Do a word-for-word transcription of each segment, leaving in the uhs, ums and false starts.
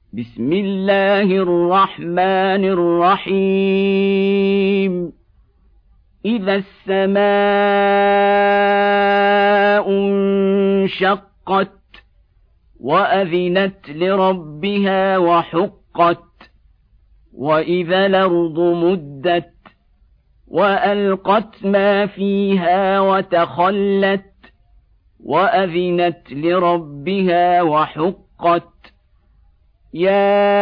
بسم الله الرحمن الرحيم إذا السماء انشقت وأذنت لربها وحقت وإذا الأرض مدت وألقت ما فيها وتخلت وأذنت لربها وحقت يا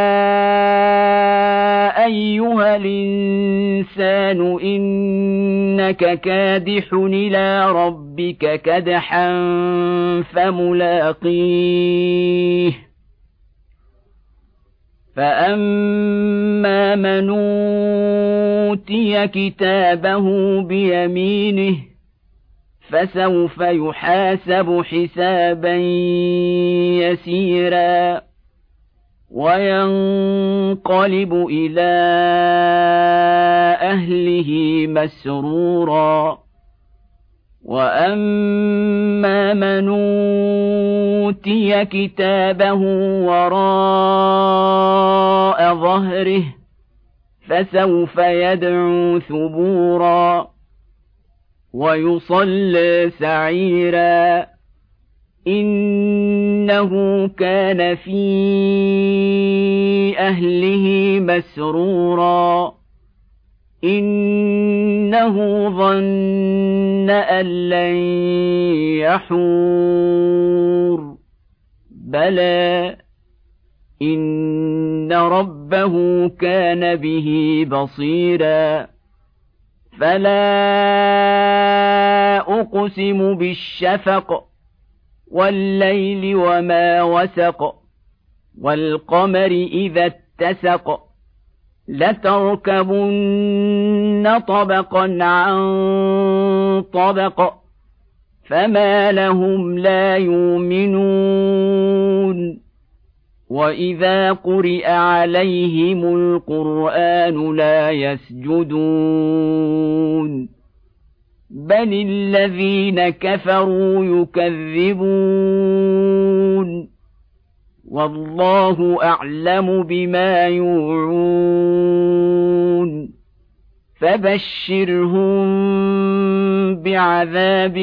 أيها الإنسان إنك كادح إلى ربك كدحا فملاقيه فأما من أوتي كتابه بيمينه فسوف يحاسب حسابا يسيرا وينقلب إلى أهله مسرورا وأما من أوتي كتابه وراء ظهره فسوف يدعو ثبورا ويصلى سعيرا إنه كان في أهله مسرورا إنه ظن أن لن يحور بلى إن ربه كان به بصيرا فلا أقسم بالشفق والليل وما وسق والقمر إذا اتسق لتركبن طبقا عن طبق فما لهم لا يؤمنون وإذا قرئ عليهم القرآن لا يسجدون بل الذين كفروا يكذبون والله أعلم بما يوعون فبشرهم بعذاب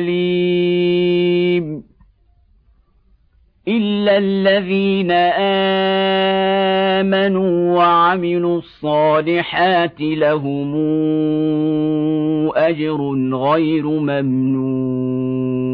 أليم إلا الذين آمنوا وعملوا الصالحات لهم أجر غير ممنون